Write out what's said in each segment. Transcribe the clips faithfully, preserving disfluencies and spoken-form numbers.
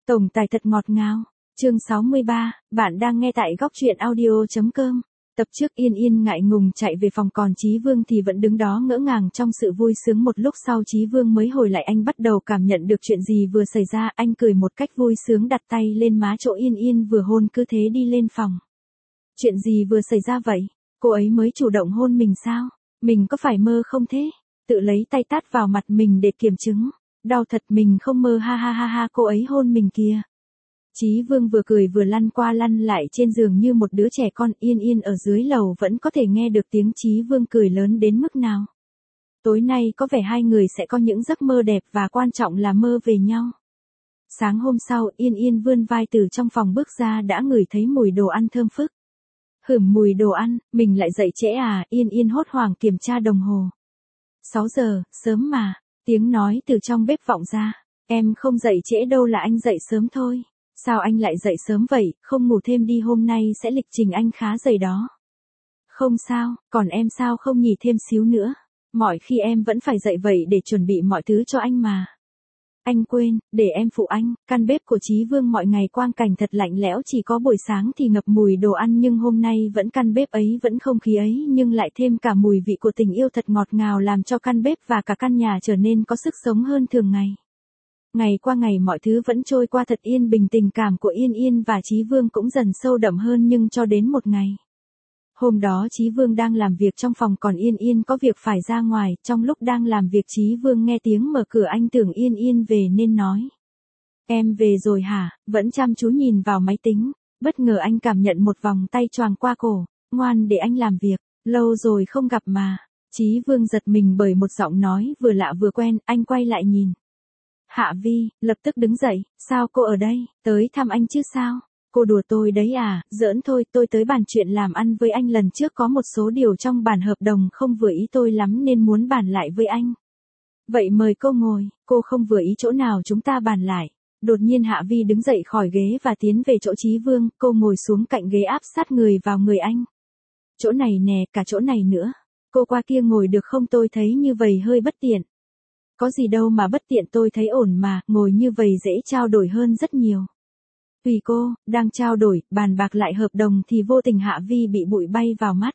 Tổng tài thật ngọt ngào. Chương sáu mươi ba, bạn đang nghe tại góc truyện audio chấm com. Tập trước Yên Yên ngại ngùng chạy về phòng, còn Chí Vương thì vẫn đứng đó ngỡ ngàng trong sự vui sướng. Một lúc sau Chí Vương mới hồi lại, anh bắt đầu cảm nhận được chuyện gì vừa xảy ra. Anh cười một cách vui sướng, đặt tay lên má chỗ Yên Yên vừa hôn, cứ thế đi lên phòng. Chuyện gì vừa xảy ra vậy? Cô ấy mới chủ động hôn mình sao? Mình có phải mơ không thế? Tự lấy tay tát vào mặt mình để kiểm chứng. Đau thật, mình không mơ, ha ha ha ha, cô ấy hôn mình kìa. Chí Vương vừa cười vừa lăn qua lăn lại trên giường như một đứa trẻ con. Yên Yên ở dưới lầu vẫn có thể nghe được tiếng Chí Vương cười lớn đến mức nào. Tối nay có vẻ hai người sẽ có những giấc mơ đẹp, và quan trọng là mơ về nhau. Sáng hôm sau, Yên Yên vươn vai từ trong phòng bước ra đã ngửi thấy mùi đồ ăn thơm phức. Hửm mùi đồ ăn, mình lại dậy trễ à? Yên Yên hốt hoảng kiểm tra đồng hồ. sáu giờ, sớm mà. Tiếng nói từ trong bếp vọng ra. Em không dậy trễ đâu, là anh dậy sớm thôi. Sao anh lại dậy sớm vậy, không ngủ thêm đi, hôm nay sẽ lịch trình anh khá dày đó. Không sao, còn em sao không nghỉ thêm xíu nữa? Mọi khi em vẫn phải dậy vậy để chuẩn bị mọi thứ cho anh mà. Anh quên, để em phụ anh. Căn bếp của Chí Vương mọi ngày quang cảnh thật lạnh lẽo, chỉ có buổi sáng thì ngập mùi đồ ăn, nhưng hôm nay vẫn căn bếp ấy, vẫn không khí ấy, nhưng lại thêm cả mùi vị của tình yêu thật ngọt ngào, làm cho căn bếp và cả căn nhà trở nên có sức sống hơn thường ngày. Ngày qua ngày mọi thứ vẫn trôi qua thật yên bình, tình cảm của Yên Yên và Chí Vương cũng dần sâu đậm hơn, nhưng cho đến một ngày. Hôm đó Chí Vương đang làm việc trong phòng, còn Yên Yên có việc phải ra ngoài. Trong lúc đang làm việc, Chí Vương nghe tiếng mở cửa, anh tưởng Yên Yên về nên nói. Em về rồi hả? Vẫn chăm chú nhìn vào máy tính. Bất ngờ anh cảm nhận một vòng tay choàng qua cổ. Ngoan để anh làm việc, lâu rồi không gặp mà. Chí Vương giật mình bởi một giọng nói vừa lạ vừa quen, anh quay lại nhìn. Hạ Vi, lập tức đứng dậy. Sao cô ở đây? Tới thăm anh chứ sao? Cô đùa tôi đấy à? Giỡn thôi, tôi tới bàn chuyện làm ăn với anh, lần trước có một số điều trong bản hợp đồng không vừa ý tôi lắm nên muốn bàn lại với anh. Vậy mời cô ngồi. Cô không vừa ý chỗ nào chúng ta bàn lại. Đột nhiên Hạ Vi đứng dậy khỏi ghế và tiến về chỗ Chí Vương, cô ngồi xuống cạnh ghế áp sát người vào người anh. Chỗ này nè, cả chỗ này nữa. Cô qua kia ngồi được không? Tôi thấy như vậy hơi bất tiện. Có gì đâu mà bất tiện, tôi thấy ổn mà, ngồi như vậy dễ trao đổi hơn rất nhiều. Tùy cô. Đang trao đổi, bàn bạc lại hợp đồng thì vô tình Hạ Vi bị bụi bay vào mắt.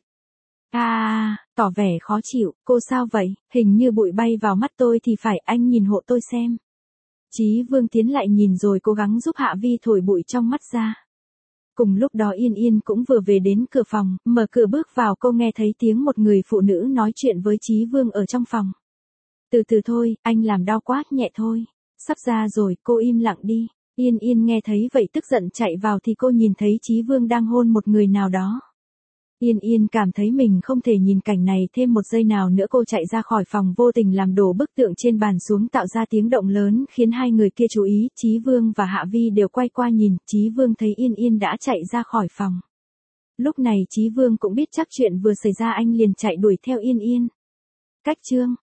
À, tỏ vẻ khó chịu. Cô sao vậy? Hình như bụi bay vào mắt tôi thì phải, anh nhìn hộ tôi xem. Chí Vương tiến lại nhìn rồi cố gắng giúp Hạ Vi thổi bụi trong mắt ra. Cùng lúc đó Yên Yên cũng vừa về đến cửa phòng, mở cửa bước vào, cô nghe thấy tiếng một người phụ nữ nói chuyện với Chí Vương ở trong phòng. Từ từ thôi, anh làm đau quá, nhẹ thôi. Sắp ra rồi, cô im lặng đi. Yên Yên nghe thấy vậy tức giận chạy vào thì cô nhìn thấy Chí Vương đang hôn một người nào đó. Yên Yên cảm thấy mình không thể nhìn cảnh này thêm một giây nào nữa, cô chạy ra khỏi phòng, vô tình làm đổ bức tượng trên bàn xuống, tạo ra tiếng động lớn khiến hai người kia chú ý. Chí Vương và Hạ Vi đều quay qua nhìn. Chí Vương thấy Yên Yên đã chạy ra khỏi phòng. Lúc này Chí Vương cũng biết chắc chuyện vừa xảy ra, anh liền chạy đuổi theo Yên Yên. Cách chương